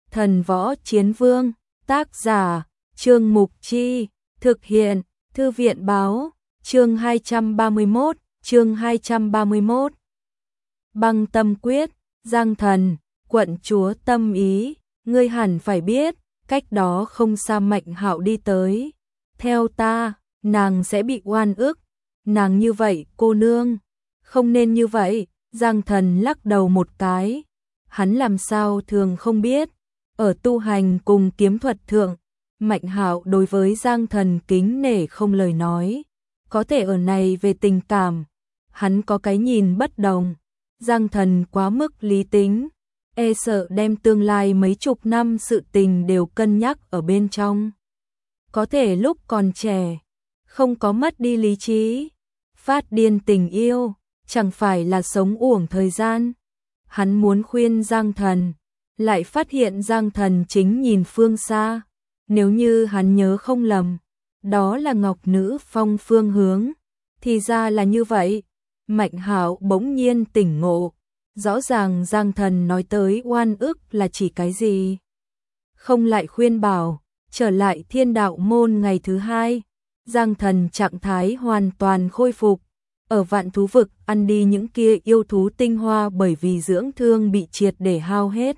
Thần Võ Chiến Vương, tác giả, Trương Mục Chi, thực hiện, Thư viện Báo, chương 231. Băng Tâm Quyết, Giang Thần, quận chúa tâm ý, ngươi hẳn phải biết, cách đó không xa Mạnh Hạo đi tới. Theo ta, nàng sẽ bị oan ức. Nàng như vậy, cô nương, không nên như vậy. Giang Thần lắc đầu một cái. Hắn làm sao thường không biết, ở tu hành cùng kiếm thuật thượng, Mạnh Hạo đối với Giang Thần kính nể không lời nói. Có thể ở này về tình cảm, hắn có cái nhìn bất đồng. Giang Thần quá mức lý tính, e sợ đem tương lai mấy chục năm sự tình đều cân nhắc ở bên trong. Có thể lúc còn trẻ, không có mất đi lý trí, phát điên tình yêu, chẳng phải là sống uổng thời gian. Hắn muốn khuyên Giang Thần, lại phát hiện Giang Thần chính nhìn phương xa. Nếu như hắn nhớ không lầm, đó là Ngọc Nữ Phong phương hướng, thì ra là như vậy. Mạnh Hạo bỗng nhiên tỉnh ngộ, rõ ràng Giang Thần nói tới oan ức là chỉ cái gì. Không lại khuyên bảo, trở lại Thiên Đạo môn ngày thứ hai, Giang Thần trạng thái hoàn toàn khôi phục. Ở Vạn Thú Vực ăn đi những kia yêu thú tinh hoa bởi vì dưỡng thương bị triệt để hao hết.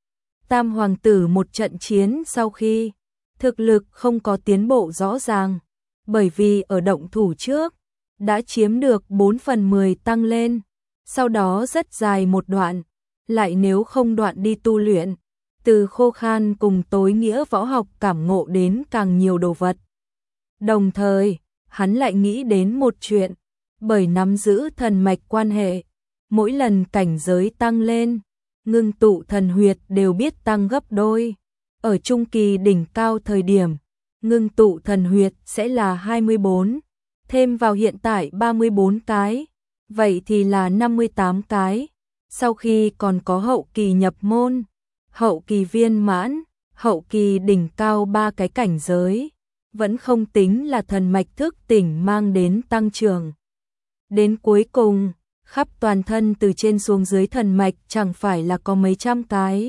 Tam hoàng tử một trận chiến sau khi, thực lực không có tiến bộ rõ ràng, bởi vì ở động thủ trước, đã chiếm được 4/10 tăng lên, sau đó rất dài một đoạn, lại nếu không đoạn đi tu luyện, từ khô khan cùng tối nghĩa võ học cảm ngộ đến càng nhiều đồ vật. Đồng thời, hắn lại nghĩ đến một chuyện, bởi nắm giữ thần mạch quan hệ, mỗi lần cảnh giới tăng lên, ngưng tụ thần huyệt đều biết tăng gấp đôi. Ở trung kỳ đỉnh cao thời điểm, ngưng tụ thần huyệt sẽ là 24, thêm vào hiện tại 34 cái, vậy thì là 58 cái. Sau khi còn có hậu kỳ nhập môn, hậu kỳ viên mãn, hậu kỳ đỉnh cao 3 cái cảnh giới, vẫn không tính là thần mạch thức tỉnh mang đến tăng trưởng. Đến cuối cùng, khắp toàn thân từ trên xuống dưới thần mạch chẳng phải là có mấy trăm cái.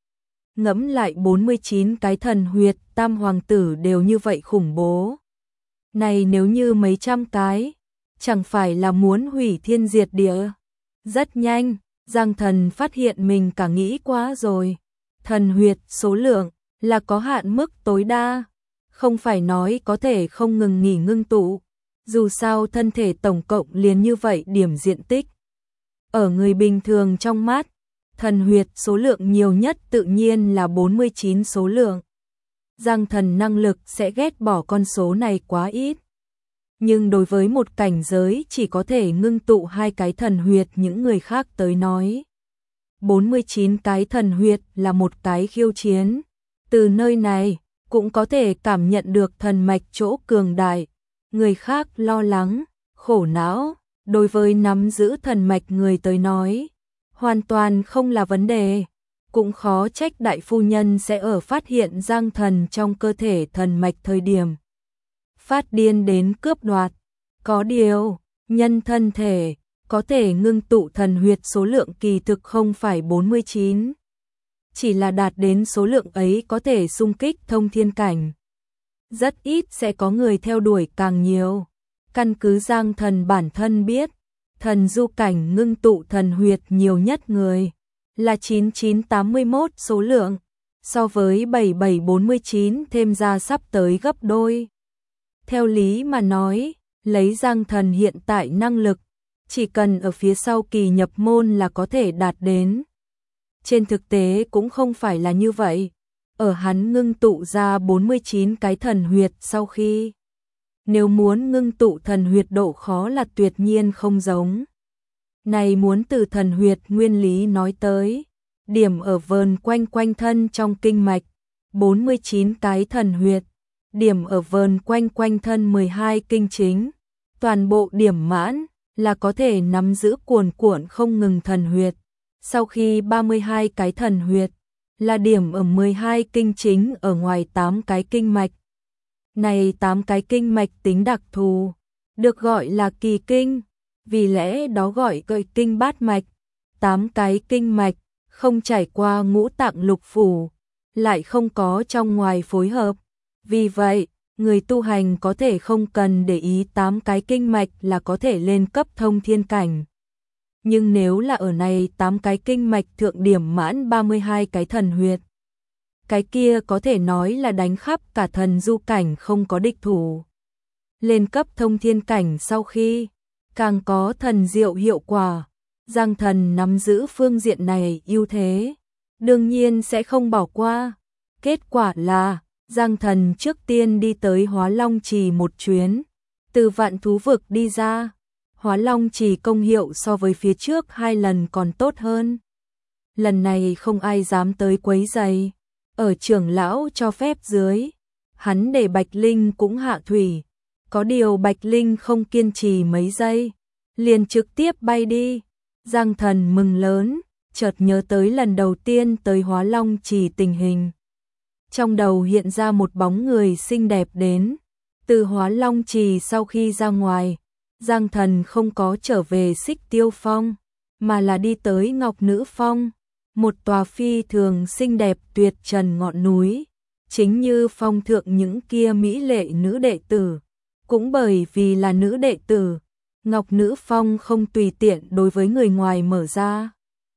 Ngẫm lại 49 cái thần huyệt tam hoàng tử đều như vậy khủng bố. Này nếu như mấy trăm cái, chẳng phải là muốn hủy thiên diệt địa. Rất nhanh, Giang Thần phát hiện mình cả nghĩ quá rồi. Thần huyệt số lượng là có hạn mức tối đa, không phải nói có thể không ngừng nghỉ ngưng tụ. Dù sao thân thể tổng cộng liền như vậy điểm diện tích. Ở người bình thường trong mắt, thần huyệt số lượng nhiều nhất tự nhiên là 49 số lượng. Giang Thần năng lực sẽ ghét bỏ con số này quá ít. Nhưng đối với một cảnh giới chỉ có thể ngưng tụ 2 cái thần huyệt những người khác tới nói, 49 cái thần huyệt là một cái khiêu chiến. Từ nơi này, cũng có thể cảm nhận được thần mạch chỗ cường đại. Người khác lo lắng, khổ não, đối với nắm giữ thần mạch người tới nói, hoàn toàn không là vấn đề. Cũng khó trách đại phu nhân sẽ ở phát hiện Giang Thần trong cơ thể thần mạch thời điểm phát điên đến cướp đoạt. Có điều, nhân thân thể có thể ngưng tụ thần huyệt số lượng kỳ thực không phải 49. Chỉ là đạt đến số lượng ấy có thể xung kích thông thiên cảnh. Rất ít sẽ có người theo đuổi càng nhiều. Căn cứ Giang Thần bản thân biết, thần du cảnh ngưng tụ thần huyệt nhiều nhất người là 9981 số lượng, so với 7749 thêm ra sắp tới gấp đôi. Theo lý mà nói, lấy Giang Thần hiện tại năng lực, chỉ cần ở phía sau kỳ nhập môn là có thể đạt đến. Trên thực tế cũng không phải là như vậy. Ở hắn ngưng tụ ra 49 cái thần huyệt sau khi, nếu muốn ngưng tụ thần huyệt độ khó là tuyệt nhiên không giống. Này muốn từ thần huyệt nguyên lý nói tới, điểm ở vờn quanh quanh thân trong kinh mạch, 49 cái thần huyệt, điểm ở vờn quanh quanh thân 12 kinh chính, toàn bộ điểm mãn là có thể nắm giữ cuồn cuộn không ngừng thần huyệt. Sau khi 32 cái thần huyệt là điểm ở 12 kinh chính ở ngoài 8 cái kinh mạch. Này 8 cái kinh mạch tính đặc thù, được gọi là kỳ kinh, vì lẽ đó gọi kinh bát mạch. 8 cái kinh mạch không trải qua ngũ tạng lục phủ, lại không có trong ngoài phối hợp. Vì vậy, người tu hành có thể không cần để ý 8 cái kinh mạch là có thể lên cấp thông thiên cảnh. Nhưng nếu là ở này 8 cái kinh mạch thượng điểm mãn 32 cái thần huyệt, cái kia có thể nói là đánh khắp cả thần du cảnh không có địch thủ. Lên cấp thông thiên cảnh sau khi, càng có thần diệu hiệu quả, Giang Thần nắm giữ phương diện này ưu thế, đương nhiên sẽ không bỏ qua. Kết quả là, Giang Thần trước tiên đi tới Hóa Long Trì một chuyến, từ Vạn Thú Vực đi ra. Hóa Long Trì công hiệu so với phía trước 2 lần còn tốt hơn. Lần này không ai dám tới quấy rầy. Ở trưởng lão cho phép dưới, hắn để Bạch Linh cũng hạ thủy. Có điều Bạch Linh không kiên trì mấy giây, liền trực tiếp bay đi. Giang Thần mừng lớn, chợt nhớ tới lần đầu tiên tới Hóa Long Trì tình hình. Trong đầu hiện ra một bóng người xinh đẹp đến. Từ Hóa Long Trì sau khi ra ngoài, Giang Thần không có trở về Xích Tiêu Phong, mà là đi tới Ngọc Nữ Phong, một tòa phi thường xinh đẹp tuyệt trần ngọn núi, chính như phong thượng những kia mỹ lệ nữ đệ tử. Cũng bởi vì là nữ đệ tử, Ngọc Nữ Phong không tùy tiện đối với người ngoài mở ra.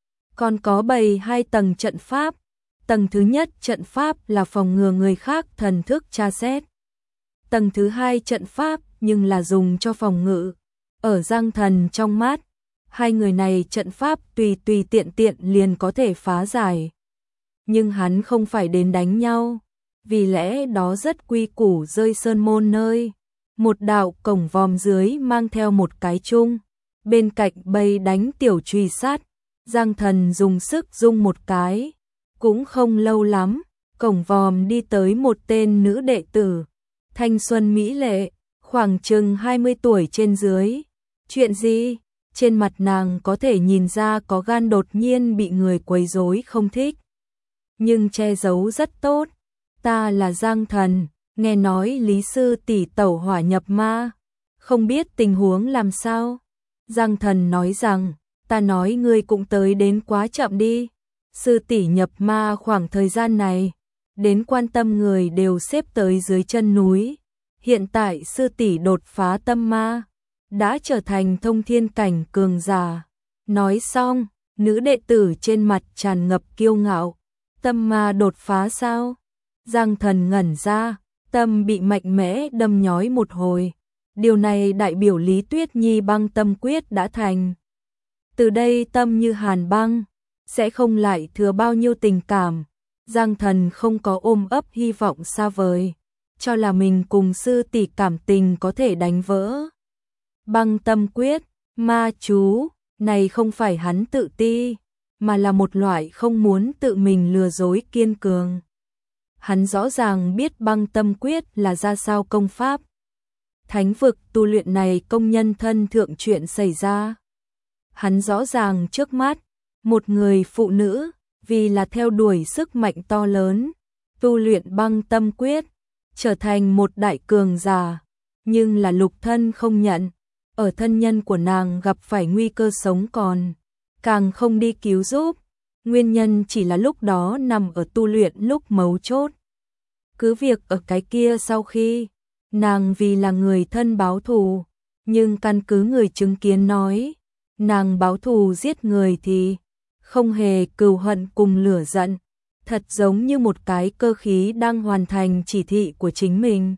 Còn có bày 2 tầng trận pháp. Tầng thứ nhất trận pháp là phòng ngừa người khác thần thức tra xét. Tầng thứ 2 trận pháp nhưng là dùng cho phòng ngự. Ở Giang Thần trong mắt, 2 người này trận pháp tùy tiện liền có thể phá giải. Nhưng hắn không phải đến đánh nhau, vì lẽ đó rất quy củ rơi sơn môn nơi. Một đạo cổng vòm dưới mang theo một cái chung, bên cạnh bầy đánh tiểu truy sát. Giang Thần dùng sức rung một cái, cũng không lâu lắm, cổng vòm đi tới một tên nữ đệ tử, thanh xuân mỹ lệ, khoảng chừng 20 tuổi trên dưới. Chuyện gì? Trên mặt nàng có thể nhìn ra có gan đột nhiên bị người quấy rối không thích, nhưng che giấu rất tốt. Ta là Giang Thần, nghe nói Lý sư tỷ tẩu hỏa nhập ma, không biết tình huống làm sao. Giang Thần nói rằng, ta nói ngươi cũng tới đến quá chậm đi. Sư tỷ nhập ma khoảng thời gian này, đến quan tâm người đều xếp tới dưới chân núi. Hiện tại sư tỷ đột phá tâm ma, đã trở thành thông thiên cảnh cường giả. Nói xong, nữ đệ tử trên mặt tràn ngập kiêu ngạo. Tâm ma đột phá sao? Giang Thần ngẩn ra, tâm bị mạnh mẽ đâm nhói một hồi. Điều này đại biểu Lý Tuyết Nhi băng tâm quyết đã thành. Từ đây tâm như hàn băng, sẽ không lại thừa bao nhiêu tình cảm. Giang Thần không có ôm ấp hy vọng xa vời, cho là mình cùng sư tỷ cảm tình có thể đánh vỡ. Băng tâm quyết, ma chú, này không phải hắn tự ti, mà là một loại không muốn tự mình lừa dối kiên cường. Hắn rõ ràng biết băng tâm quyết là ra sao công pháp. Thánh vực tu luyện này công nhân thân thượng chuyện xảy ra. Hắn rõ ràng trước mắt, một người phụ nữ, vì là theo đuổi sức mạnh to lớn, tu luyện băng tâm quyết, trở thành một đại cường giả, nhưng là lục thân không nhận, ở thân nhân của nàng gặp phải nguy cơ sống còn, càng không đi cứu giúp, nguyên nhân chỉ là lúc đó nằm ở tu luyện lúc mấu chốt. Cứ việc ở cái kia sau khi, nàng vì là người thân báo thù, nhưng căn cứ người chứng kiến nói, nàng báo thù giết người thì không hề cừu hận cùng lửa giận, thật giống như một cái cơ khí đang hoàn thành chỉ thị của chính mình.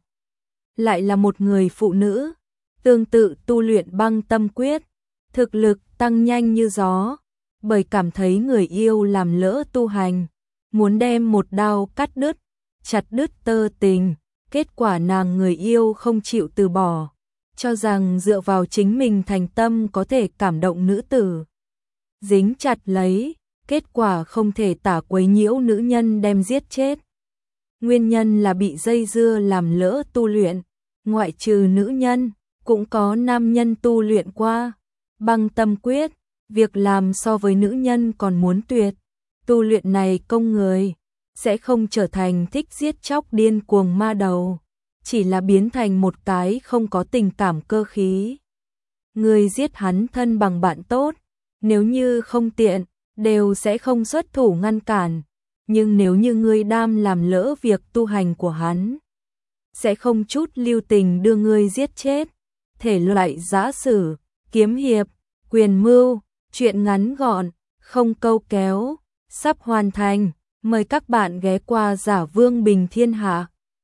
Lại là một người phụ nữ, tương tự tu luyện băng tâm quyết, thực lực tăng nhanh như gió, bởi cảm thấy người yêu làm lỡ tu hành, muốn đem một đao cắt đứt, chặt đứt tơ tình, kết quả nàng người yêu không chịu từ bỏ, cho rằng dựa vào chính mình thành tâm có thể cảm động nữ tử. Dính chặt lấy, kết quả không thể tả quấy nhiễu nữ nhân đem giết chết. Nguyên nhân là bị dây dưa làm lỡ tu luyện, ngoại trừ nữ nhân, cũng có nam nhân tu luyện qua. Băng tâm quyết, việc làm so với nữ nhân còn muốn tuyệt. Tu luyện này công người, sẽ không trở thành thích giết chóc điên cuồng ma đầu, chỉ là biến thành một cái không có tình cảm cơ khí. Người giết hắn thân bằng bạn tốt, nếu như không tiện, đều sẽ không xuất thủ ngăn cản, nhưng nếu như ngươi đam làm lỡ việc tu hành của hắn, sẽ không chút lưu tình đưa ngươi giết chết. Thể loại giã sử, kiếm hiệp, quyền mưu, truyện ngắn gọn, không câu kéo, sắp hoàn thành. Mời các bạn ghé qua Giả Vương Bình Thiên Hạ.